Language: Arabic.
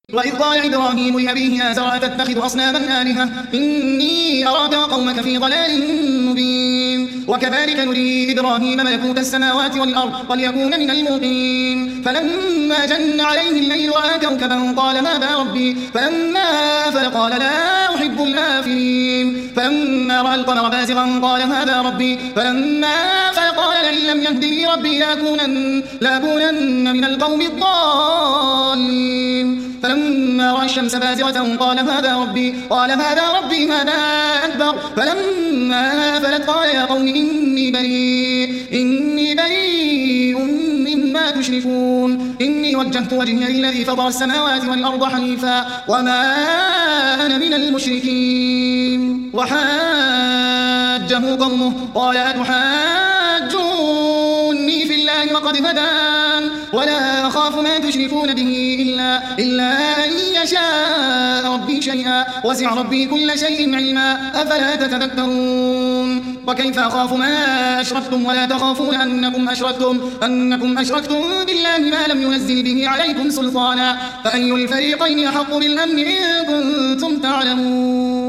وإذ قال إبراهيم لأبيه آزر أتتخذ أصناما آلهة إني أراك وقومك في ضلال مبين وكذلك نري إبراهيم ملكوت السماوات والأرض وليكون من الموقنين فلما جن عليه الليل رأى كوكبا قال هذا ربي فلما أفل قال لا أحب الآفلين فلما رأى القمر بازغا قال هذا ربي فلما أفل قال لئن لم يهدني ربي لأكونن من القوم الضالين فلما رأى الشمس بازغة قال هذا ربي هذا أكبر فلما أفلت قال يا قوم إني بريء مما تشركون إني وجهت وجهي للذي فطر السماوات والأرض حنيفا وما أنا من المشركين وحاجه قومه قال أتحاجوني في الله وقد هدان ولا أخاف ما تشركون به إلا أن يشاء ربي شيئا وسع ربي كل شيء علما أفلا تتذكرون وكيف أخاف ما أشركتم ولا تخافون أنكم أشركتم بالله ما لم ينزل به عليكم سلطانا فأي الفريقين أحق بالأمن إن كنتم تعلمون